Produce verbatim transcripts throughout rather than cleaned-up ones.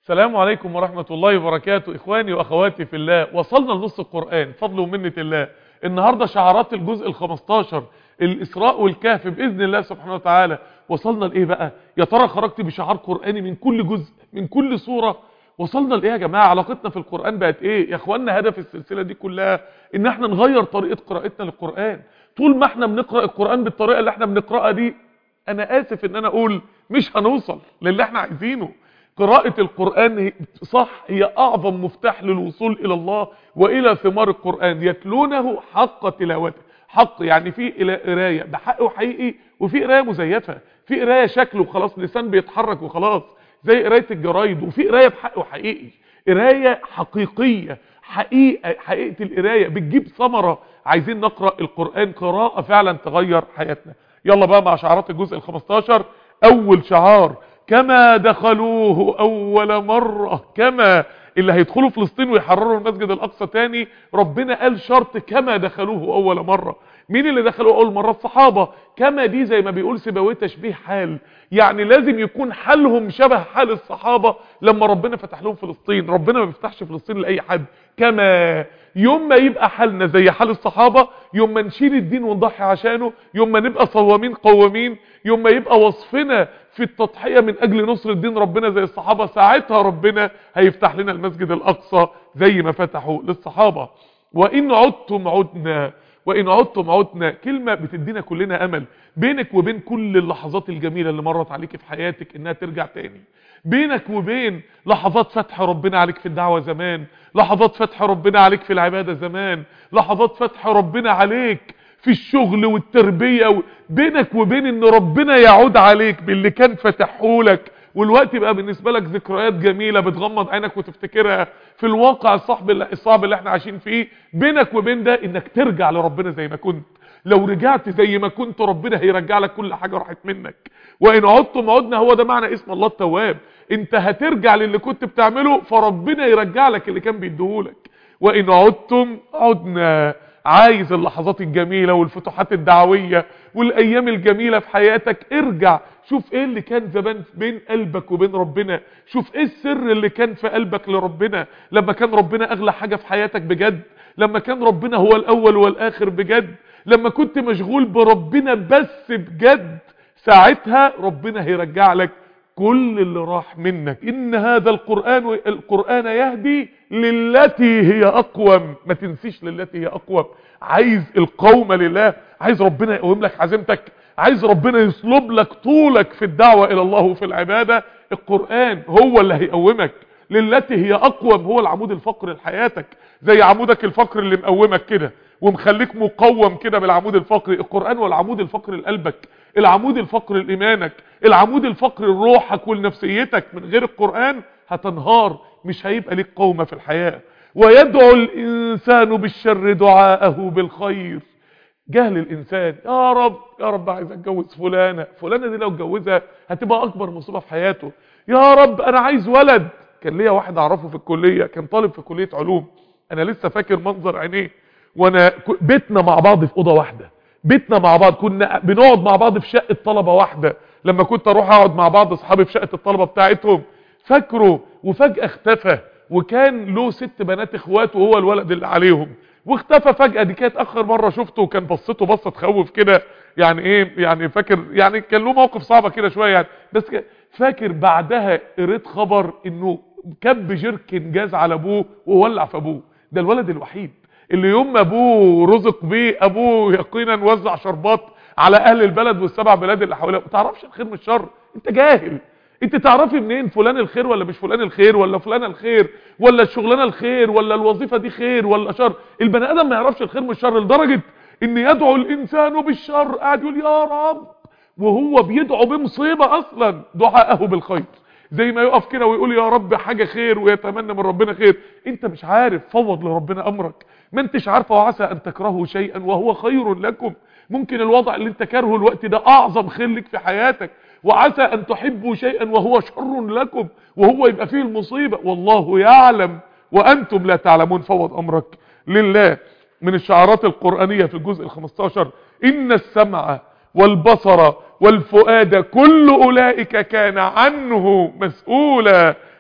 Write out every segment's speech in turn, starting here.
السلام عليكم ورحمة الله وبركاته. إخواني وأخواتي في الله، وصلنا لنص القرآن فضل ومنة الله. النهاردة شعارات الجزء الخمستاشر، الإسراء والكهف بإذن الله سبحانه وتعالى. وصلنا لإيه بقى؟ يا ترى خرجت بشعار قرآني من كل جزء من كل سورة؟ وصلنا لإيه يا جماعة؟ علاقتنا في القرآن بقت إيه؟ يا إخواننا هدف السلسلة دي كلها إن احنا نغير طريقة قراءتنا للقرآن. طول ما احنا بنقرأ القرآن بالطريقة اللي احنا بنقرأها دي، أنا آسف إن أنا أقول مش هنوصل للي احنا عايزينه. قراءة القرآن صح هي أعظم مفتاح للوصول إلى الله وإلى ثمار القرآن. يتلونه حق تلاوته، حق يعني في قراية بحق وحقيقي، وفي قراية مزيفة، في قراية شكل وخلاص لسان بيتحرك وخلاص زي قراية الجرايد، وفي قراية بحق وحقيقي، قراية حقيقية، حقيقة حقيقة القراية بتجيب ثمرة. عايزين نقرأ القرآن قراءة فعلا تغير حياتنا. يلا بقى مع شعارات الجزء الخمستاشر. أول شعار: كما دخلوه أول مرة. كما اللي هيدخلوا فلسطين ويحرروا المسجد الأقصى تاني، ربنا قال شرط كما دخلوه أول مرة. مين اللي دخلوا أول مرة؟ الصحابة. كما دي زي ما بيقول سيبويه تشبيه حال، يعني لازم يكون حالهم شبه حال الصحابة لما ربنا فتح لهم فلسطين. ربنا ما بيفتحش فلسطين لأي حد. كما يوم ما يبقى حالنا زي حال الصحابة، يوم ما نشيل الدين ونضحي عشانه، يوم ما نبقى صوامين قوامين، يوم ما يبقى وصفنا في التضحية من أجل نصر الدين ربنا زي الصحابة، ساعتها ربنا هيفتح لنا المسجد الأقصى زي ما فتحوا للصحابة. وإن عدتم عدنا، وإن عدتم عدنا كلمة بتدينا كلنا أمل. بينك وبين كل اللحظات الجميلة اللي مرت عليك في حياتك إنها ترجع تاني. بينك وبين لحظات فتح ربنا عليك في الدعوة زمان، لحظات فتح ربنا عليك في العبادة زمان، لحظات فتح ربنا عليك في الشغل والتربية و... بينك وبين ان ربنا يعود عليك باللي كان فتحهولك، والوقت بقى بالنسبة لك ذكريات جميلة بتغمض عينك وتفتكرها في الواقع الصعب اللي, الصعب اللي احنا عايشين فيه. بينك وبين ده انك ترجع لربنا زي ما كنت. لو رجعت زي ما كنت ربنا هيرجع لك كل حاجة راحت منك. وإن عدتم عدنا، هو ده معنى اسم الله التواب. انت هترجع للي كنت بتعمله فربنا يرجع لك اللي كان بيديهولك. وإن عدتم عدنا. عايز اللحظات الجميلة والفتوحات الدعوية والأيام الجميلة في حياتك، ارجع شوف ايه اللي كان زمان بين قلبك وبين ربنا. شوف ايه السر اللي كان في قلبك لربنا لما كان ربنا أغلى حاجة في حياتك بجد، لما كان ربنا هو الأول والآخر بجد، لما كنت مشغول بربنا بس بجد. ساعتها ربنا هيرجع لك كل اللي راح منك. إن هذا القرآن القرآن يهدي للتي هي أقوم. ما تنسيش للتي هي أقوم. عايز القوم لله، عايز ربنا يقوم لك عزيمتك، عايز ربنا يصلب لك طولك في الدعوة إلى الله وفي العبادة. القرآن هو اللي هيقومك. للتي هي أقوم هو العمود الفقري لحياتك، زي عمودك الفقري اللي مقومك كده ومخليك مقوم كده بالعمود الفقري. القرآن هو العمود الفقري لقلبك، العمود الفقري لإيمانك، العمود الفقري لروحك ولنفسيتك. من غير القرآن هتنهار، مش هيبقى ليك قومة في الحياة. ويدعو الإنسان بالشر دعاءه بالخير. جهل الإنسان، يا رب يا رب عايز اتجوز فلانة، فلانة دي لو اتجوزها هتبقى أكبر مصيبة في حياته. يا رب أنا عايز ولد. كان ليا واحد أعرفه في الكلية، كان طالب في كلية علوم، أنا لسه فاكر منظر عينيه. وانا بيتنا مع بعض في اوضه واحده، بيتنا مع بعض، كنا بنقعد مع بعض في شقه طلبه واحده. لما كنت اروح اقعد مع بعض اصحابي في شقه الطلبه بتاعتهم، فاكره. وفجاه اختفى، وكان له ست بنات اخوات وهو الولد اللي عليهم، واختفى فجاه. دي كانت اخر مره شفته، وكان بصته بصه تخوف كده. يعني ايه يعني؟ فاكر يعني كان له موقف صعبه كده شويه يعني، بس فاكر بعدها قريت خبر انه كب جيركن جاز على ابوه وولع في ابوه. ده الولد الوحيد اللي يوم ما ابوه رزق بيه، ابوه يقينا وزع شربات على اهل البلد والسبع بلاد اللي حواليه. ما تعرفش الخير من الشر، انت جاهل. انت تعرفي منين فلان الخير ولا مش فلان الخير، ولا فلان الخير ولا الشغلانه الخير ولا الوظيفه دي خير ولا شر؟ البني ادم ما يعرفش الخير من الشر لدرجه ان يدعو الانسان بالشر، قاعد يقول يا رب وهو بيدعو بمصيبه اصلا، دعاءه بالخير. زي ما يقف كده ويقول يا رب حاجة خير ويتمنى من ربنا خير. انت مش عارف، فوض لربنا امرك. ما انتش عارفه. وعسى ان تكرهوا شيئا وهو خير لكم. ممكن الوضع اللي انت كارهه الوقت ده اعظم خير لك في حياتك. وعسى ان تحبوا شيئا وهو شر لكم، وهو يبقى فيه المصيبة. والله يعلم وانتم لا تعلمون. فوض امرك لله. من الشعارات القرآنية في الجزء الخمستاشر: ان السمع والبصر والفؤاد كل اولئك كان عنه مسؤولا.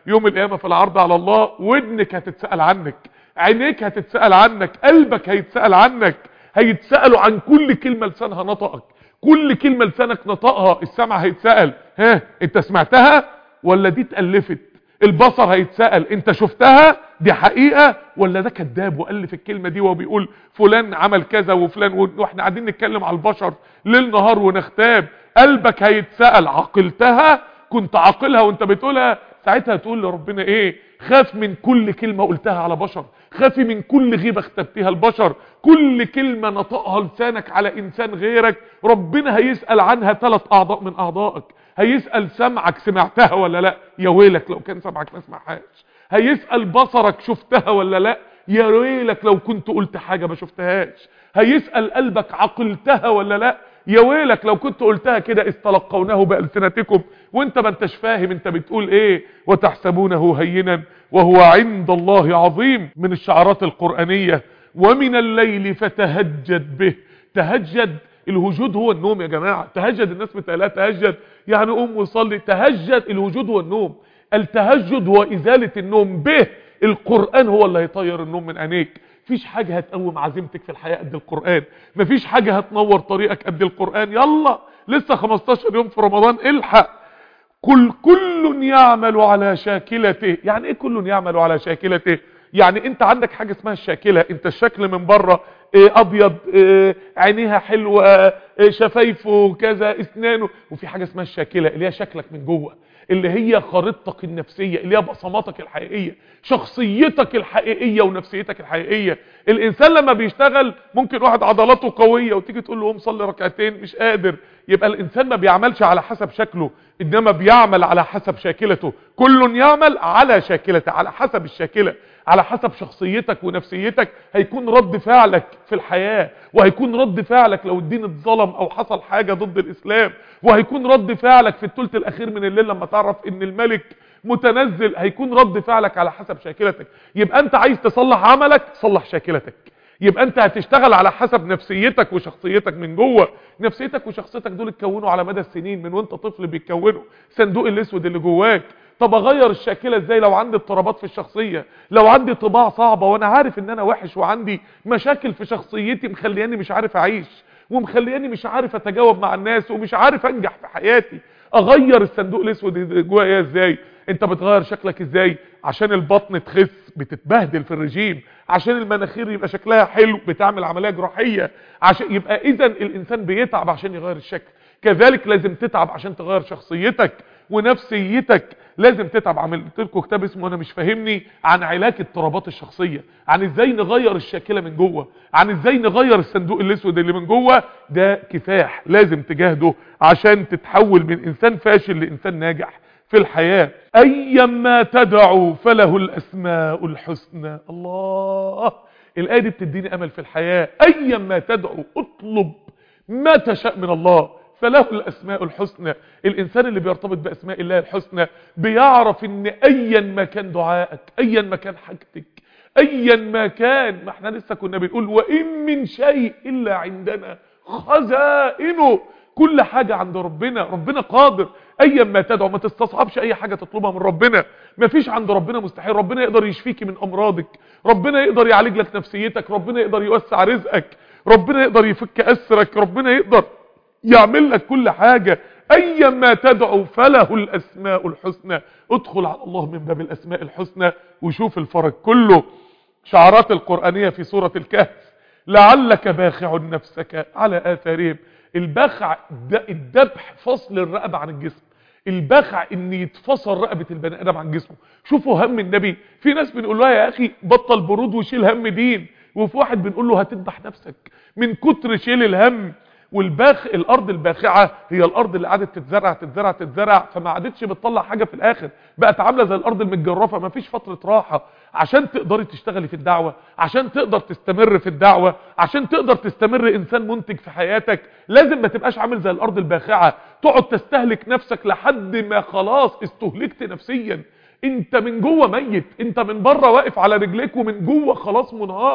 يوم القيامة في العرض على الله، ودنك هتتسأل عنك، عينيك هتتسأل عنك، قلبك هيتسأل عنك، هيتسألوا عن كل كلمة لسانها نطقك، كل كلمة لسانك نطقها السمع هيتسأل، ها انت سمعتها ولا دي اتألفت؟ البصر هيتسأل انت شفتها دي حقيقة ولا ده كذاب وألف الكلمة دي وبيقول فلان عمل كذا وفلان، واحنا قاعدين نتكلم على البشر ليل نهار ونختاب. قلبك هيتسأل عقلتها، كنت عاقلها وانت بتقولها؟ ساعتها تقول لربنا ايه؟ خاف من كل كلمة قلتها على بشر، خافي من كل غيبة اختبتها البشر، كل كلمة نطقها لسانك على انسان غيرك ربنا هيسأل عنها ثلاث اعضاء من اعضائك. هيسأل سمعك سمعتها ولا لا؟ يا ويلك لو كان سمعك ما سمعهاش. هيسأل بصرك شفتها ولا لا؟ يا ويلك لو كنت قلت حاجة ما شفتهاش. هيسأل قلبك عقلتها ولا لا؟ يا ويلك لو كنت قلتها كده استلقونه بألسنتكم وانت ما انتش فاهم انت بتقول ايه. وتحسبونه هينا وهو عند الله عظيم. من الشعارات القرآنية ومن الليل فتهجد به. تهجد، الوجود هو النوم يا جماعة. تهجد الناس بتقالها تهجد يعني قوم وصلي، تهجد الوجود هو النوم. التهجد هو إزالة النوم به. القرآن هو اللي هيطير النوم من عينيك. مفيش حاجة هتقوم عزيمتك في الحياة قد القرآن، مفيش حاجة هتنور طريقك قد القرآن. يلا لسه خمستاشر يوم في رمضان، الحق. كل كل يعمل على شاكلته. يعني ايه كل يعمل على شاكلته؟ يعني انت عندك حاجة اسمها الشاكلة، انت الشكل من بره إيه ابيض، إيه عينيها حلوة، إيه شفايفه كذا، اسنانه، وفي حاجة اسمها الشاكلة اللي هي شكلك من جوه، اللي هي خريطتك النفسية، اللي هي بصماتك الحقيقية، شخصيتك الحقيقية ونفسيتك الحقيقية. الانسان لما بيشتغل ممكن واحد عضلاته قوية وتيجي تقول له قوم صلي ركعتين مش قادر. يبقى الانسان ما بيعملش على حسب شكله، انما بيعمل على حسب شاكلته. كل يعمل على شاكلته، على حسب الشاكلة، على حسب شخصيتك ونفسيتك هيكون رد فعلك في الحياة، وهيكون رد فعلك لو الدين اتظلم او حصل حاجة ضد الاسلام، وهيكون رد فعلك في الثلث الاخير من الليل لما تعرف ان الملك متنزل. هيكون رد فعلك على حسب شاكلتك. يبقى انت عايز تصلح عملك، صلح شاكلتك. يبقى انت هتشتغل على حسب نفسيتك وشخصيتك من جوه. نفسيتك وشخصيتك دول اتكونوا على مدى السنين، من وانت طفل بيتكونوا صندوق الاسود اللي جواك. طب اغير الشاكله ازاي لو عندي اضطرابات في الشخصيه، لو عندي طباع صعبه وانا عارف ان انا وحش وعندي مشاكل في شخصيتي مخلياني مش عارف اعيش ومخلياني مش عارف اتجاوب مع الناس ومش عارف انجح في حياتي؟ اغير الصندوق الاسود جوايا ازاي؟ انت بتغير شكلك ازاي؟ عشان البطن تخس بتتبهدل في الرجيم، عشان المناخير يبقى شكلها حلو بتعمل عمليه جراحيه، عشان يبقى اذا الانسان بيتعب عشان يغير الشكل. كذلك لازم تتعب عشان تغير شخصيتك ونفسيتك. لازم تتعب. عملت لكم كتاب اسمه انا مش فاهمني عن علاج اضطرابات الشخصيه، عن ازاي نغير الشاكله من جوه، عن ازاي نغير الصندوق الاسود اللي من جوه. ده كفاح لازم تجاهده عشان تتحول من انسان فاشل لانسان ناجح في الحياه. ايما تدعو فله الاسماء الحسنى. الله، الايه دي بتديني امل في الحياه. ايما تدعو، اطلب ما تشاء من الله، فله الاسماء الحسنى. الانسان اللي بيرتبط باسماء الله الحسنى بيعرف ان ايا ما كان دعائك، ايا ما كان حاجتك، ايا ما كان، ما احنا لسه كنا بنقول وان من شيء الا عندنا خزائنه. كل حاجة عند ربنا، ربنا قادر. ايا ما تدعو، ما تستصعبش اي حاجة تطلبها من ربنا. ما فيش عند ربنا مستحيل. ربنا يقدر يشفيك من امراضك، ربنا يقدر يعالج لك نفسيتك، ربنا يقدر يوسع رزقك، ربنا يقدر يفك اسرك، ربنا يقدر يعمل لك كل حاجة. ايا ما تدعو فله الاسماء الحسنى. ادخل على الله من باب الاسماء الحسنى وشوف الفرج كله. شعارات القرآنية في سورة الكهف: لعلك باخع نفسك على آثارهم. البخع الذبح، فصل الرقبة عن الجسم. البخع ان يتفصل رقبة البني ادم عن جسمه. شوفوا هم النبي. في ناس بنقول لها يا اخي بطل برود وشيل هم دين، وفي واحد بنقول له هتذبح نفسك من كتر شيل الهم. والباخ الارض الباخعه هي الارض اللي قعدت تتزرع تتزرع تتزرع فما عادتش بتطلع حاجه في الاخر، بقت عامله زي الارض المتجرفه، ما فيش فتره راحه. عشان تقدري تشتغلي في الدعوه، عشان تقدر تستمر في الدعوه، عشان تقدر تستمر انسان منتج في حياتك، لازم ما تبقاش عامل زي الارض الباخعه تقعد تستهلك نفسك لحد ما خلاص استهلكت نفسيا. انت من جوه ميت، انت من بره واقف على رجليك ومن جوه خلاص منهار.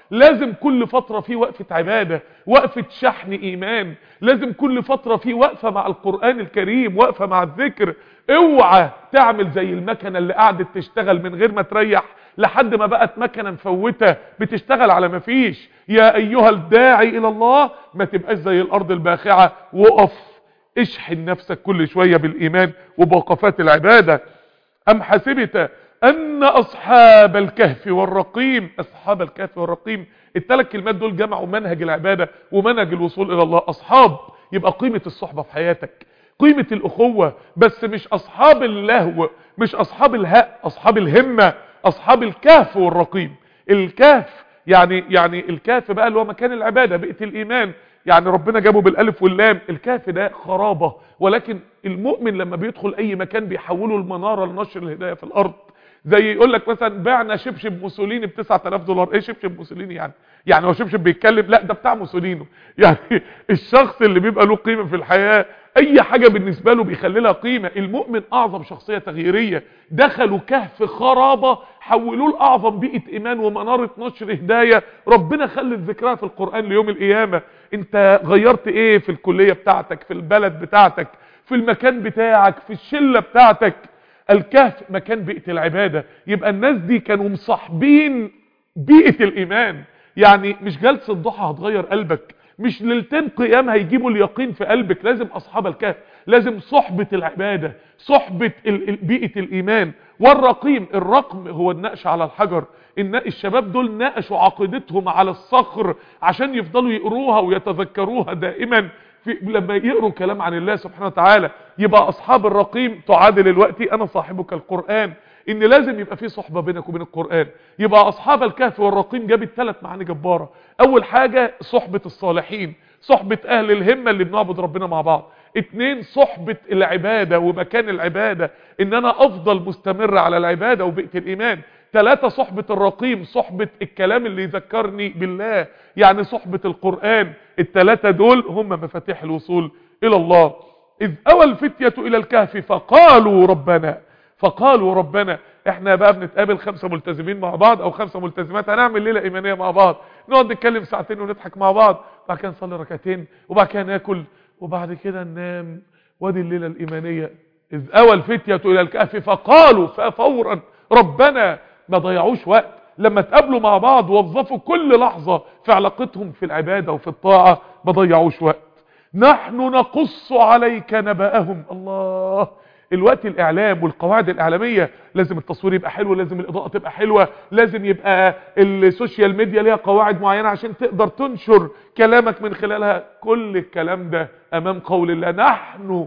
لازم كل فترة في وقفة عبادة، وقفة شحن ايمان، لازم كل فترة في وقفة مع القرآن الكريم، وقفة مع الذكر. اوعى تعمل زي المكنة اللي قعدت تشتغل من غير ما تريح لحد ما بقت مكنة مفوتة بتشتغل على ما فيش. يا ايها الداعي الى الله ما تبقاش زي الارض الباخعة، وقف اشحن نفسك كل شوية بالايمان وبوقفات العبادة. ام حسبت ان اصحاب الكهف والرقيم، اصحاب الكهف والرقيم الثلاث كلمات دول جمعوا منهج العبادة ومنهج الوصول الى الله. اصحاب يبقى قيمة الصحبة في حياتك، قيمة الاخوة، بس مش اصحاب اللهو، مش اصحاب الهاء، اصحاب الهمة، اصحاب الكهف والرقيم. الكهف يعني يعني الكهف بقى اللي هو مكان العبادة، بيئة الايمان، يعني ربنا جابه بالالف واللام. الكهف ده خرابة، ولكن المؤمن لما بيدخل اي مكان بيحوله المنارة لنشر الهداية في الارض. زي يقول لك مثلا بعنا شبشب موسوليني ب تسعة آلاف دولار. ايه شبشب موسوليني يعني؟ يعني هو شبشب بيتكلم؟ لا ده بتاع موسولينو. يعني الشخص اللي بيبقى له قيمة في الحياة اي حاجة بالنسبة له بيخلي لها قيمة. المؤمن اعظم شخصية تغييرية، دخلوا كهف خرابة حولوه لاعظم بيئة ايمان ومنارة نشر هداية. ربنا خلت ذكرها في القرآن ليوم القيامة. انت غيرت ايه في الكلية بتاعتك، في البلد بتاعتك، في المكان بتاعك، في الشلة بتاعتك؟ الكهف مكان بيئة العبادة. يبقى الناس دي كانوا مصاحبين بيئة الايمان. يعني مش جلسة ضحى هتغير قلبك، مش ليلتين قيام هيجيبوا اليقين في قلبك، لازم اصحاب الكهف، لازم صحبة العبادة، صحبة بيئة الايمان. والرقيم، الرقم هو النقش على الحجر. إن الشباب دول ناقشوا عقيدتهم على الصخر عشان يفضلوا يقروها ويتذكروها دائما في لما يقروا كلام عن الله سبحانه وتعالى. يبقى اصحاب الرقيم تعادل الوقت انا صاحبك القرآن، ان لازم يبقى في صحبة بينك وبين القرآن. يبقى اصحاب الكهف والرقيم جابت ثلاث معاني جبارة. اول حاجة صحبة الصالحين، صحبة اهل الهمة اللي بنعبد ربنا مع بعض. اتنين صحبة العبادة ومكان العبادة، ان انا افضل مستمر على العبادة وبيئة الايمان. ثلاثة صحبة الرقيم، صحبة الكلام اللي يذكرني بالله، يعني صحبة القرآن. الثلاثة دول هم مفاتيح الوصول الى الله. اذ اوى الفتية الى الكهف فقالوا ربنا، فقالوا ربنا. احنا بقى بنتقابل خمسة ملتزمين مع بعض او خمسة ملتزمات، هنعمل ليلة ايمانية مع بعض، نقعد نتكلم ساعتين ونضحك مع بعض، بعد كده نصلي ركعتين، وبعد كده ناكل، وبعد كده ننام. وادي الليلة الايمانية. اذ اوى الفتية الى الكهف فقالوا، ففورا ربنا. ما ضيعوش وقت، لما تقابلوا مع بعض وظفوا كل لحظة في علاقتهم في العبادة وفي الطاعة، ما ضيعوش وقت. نحن نقص عليك نبأهم. الله، الوقت الاعلام والقواعد الاعلامية، لازم التصوير يبقى حلو، لازم الاضاءة تبقى حلوة، لازم يبقى السوشيال ميديا ليها قواعد معينة عشان تقدر تنشر كلامك من خلالها. كل الكلام ده امام قول الله نحن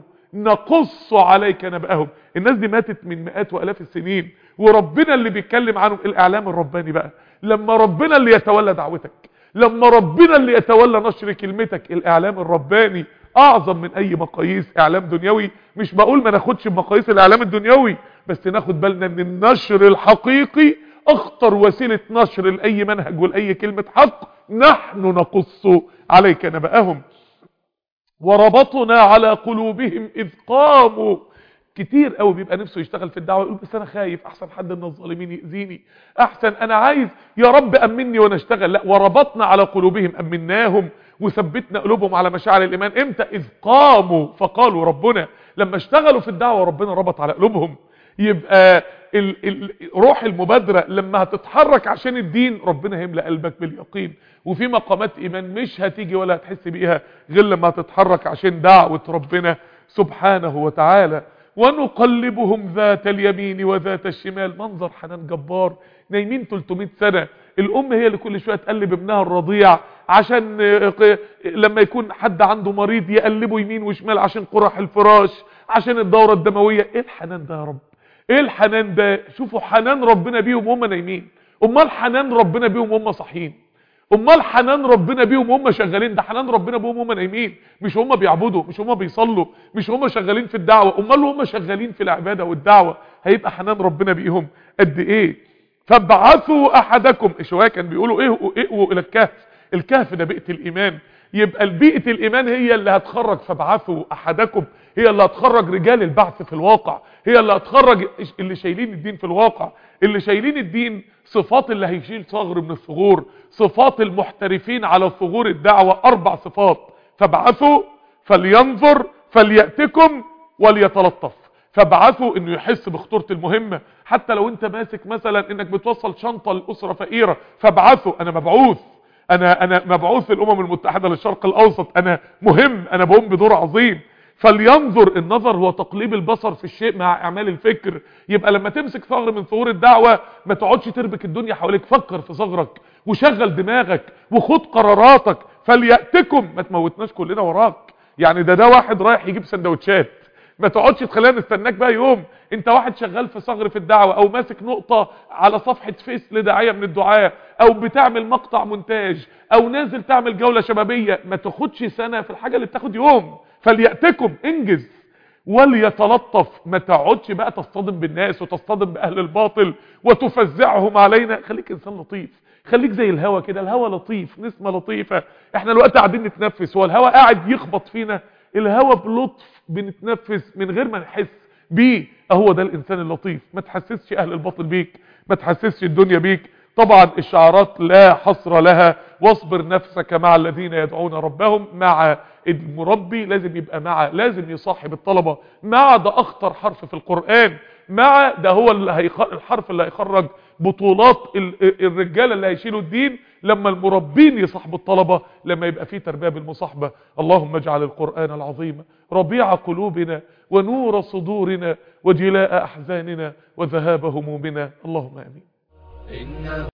نقص عليك نبأهم. الناس دي ماتت من مئات والاف السنين، وربنا اللي بيتكلم عنهم. الاعلام الرباني بقى لما ربنا اللي يتولى دعوتك، لما ربنا اللي يتولى نشر كلمتك. الاعلام الرباني اعظم من اي مقاييس اعلام دنيوي. مش بقول ما ناخدش بمقاييس الاعلام الدنيوي، بس ناخد بالنا ان النشر الحقيقي اخطر وسيلة نشر لاي منهج ولاي كلمة حق. نحن نقص عليك نبأهم وربطنا على قلوبهم اذ قاموا. كتير قوي بيبقى نفسه يشتغل في الدعوة، يقول بس انا خايف، احسن حد من الظالمين يأذيني، احسن انا عايز يا رب امني وانا اشتغل. لا، وربطنا على قلوبهم، امناهم وثبتنا قلوبهم على مشاعر الايمان. امتى؟ اذ قاموا فقالوا ربنا. لما اشتغلوا في الدعوة ربنا ربط على قلوبهم. يبقى ال ال روح المبادرة لما هتتحرك عشان الدين ربنا هيملأ قلبك باليقين. وفي مقامات ايمان مش هتيجي ولا هتحس بيها غير لما هتتحرك عشان دعوة ربنا سبحانه وتعالى. ونقلبهم ذات اليمين وذات الشمال. منظر حنان جبار، نايمين ثلاثمائة سنة. الام هي اللي كل شوية تقلب ابنها الرضيع عشان لما يكون حد عنده مريض يقلبه يمين وشمال عشان قرح الفراش، عشان الدورة الدموية. ايه الحنان ده يا رب؟ ايه الحنان ده؟ شوفوا حنان ربنا بيهم وهم نايمين، امال حنان ربنا بيهم وهم صاحيين، امال حنان ربنا بيهم وهم شغالين. ده حنان ربنا بيهم وهم نايمين، مش هم بيعبدوا، مش هم بيصلوا، مش هم شغالين في الدعوة، امال هم شغالين في العبادة والدعوة هيبقى حنان ربنا بيهم قد ايه. فابعثوا احدكم. شوية كان بيقولوا ايه اقووا الى الكهف. الكهف ده بيئة الايمان. يبقى البيئة الايمان هي اللي هتخرج. فابعثوا احدكم، هي اللي هتخرج رجال البعث في الواقع، هي اللي هتخرج اللي شايلين الدين في الواقع. اللي شايلين الدين صفات اللي هيشيل ثغر من الثغور، صفات المحترفين على ثغور الدعوة، اربع صفات: فابعثوا، فلينظر، فليأتكم، وليتلطف. فابعثوا انه يحس بخطورة المهمة، حتى لو انت ماسك مثلا انك بتوصل شنطة لأسرة فقيرة، فابعثوا، انا مبعوث، انا انا مبعوث الامم المتحدة للشرق الاوسط، انا مهم، انا بقوم بدور عظيم. فلينظر، النظر هو تقليب البصر في الشيء مع اعمال الفكر. يبقى لما تمسك ثغر من ثغور الدعوة ما تقعدش تربك الدنيا حواليك، فكر في ثغرك وشغل دماغك وخد قراراتك. فليأتكم، ما تموتناش كلنا وراك، يعني ده ده واحد رايح يجيب سندوتشات، ما تقعدش تخلينا نستناك بقى يوم. انت واحد شغال في ثغر في الدعوة، او ماسك نقطة على صفحة فيس لداعية من الدعاة، او بتعمل مقطع مونتاج، او نازل تعمل جولة شبابية، ما تاخدش سنة في الحاجة اللي بتاخد يوم. فليأتكم، انجز. وليتلطف، ما تقعدش بقى تصطدم بالناس وتصطدم باهل الباطل وتفزعهم علينا. خليك انسان لطيف، خليك زي الهوا كده، الهوا لطيف، نسمة لطيفة. احنا الوقت قاعدين نتنفس، هو الهوا قاعد يخبط فينا؟ الهوا بلطف بنتنفس من غير ما نحس بيه. اهو ده الانسان اللطيف. ما تحسسش اهل الباطل بيك، ما تحسسش الدنيا بيك. طبعا الشعارات لا حصر لها: واصبر نفسك مع الذين يدعون ربهم. مع المربي لازم يبقى مع، لازم يصاحب الطلبة. مع ده اخطر حرف في القرآن، مع ده هو اللي هيخ... الحرف اللي هيخرج بطولات الرجالة اللي هيشيلوا الدين، لما المربين يصاحبوا الطلبة، لما يبقى فيه تربية بالمصاحبة. اللهم اجعل القرآن العظيم ربيع قلوبنا ونور صدورنا وجلاء احزاننا وذهاب همومنا، اللهم امين.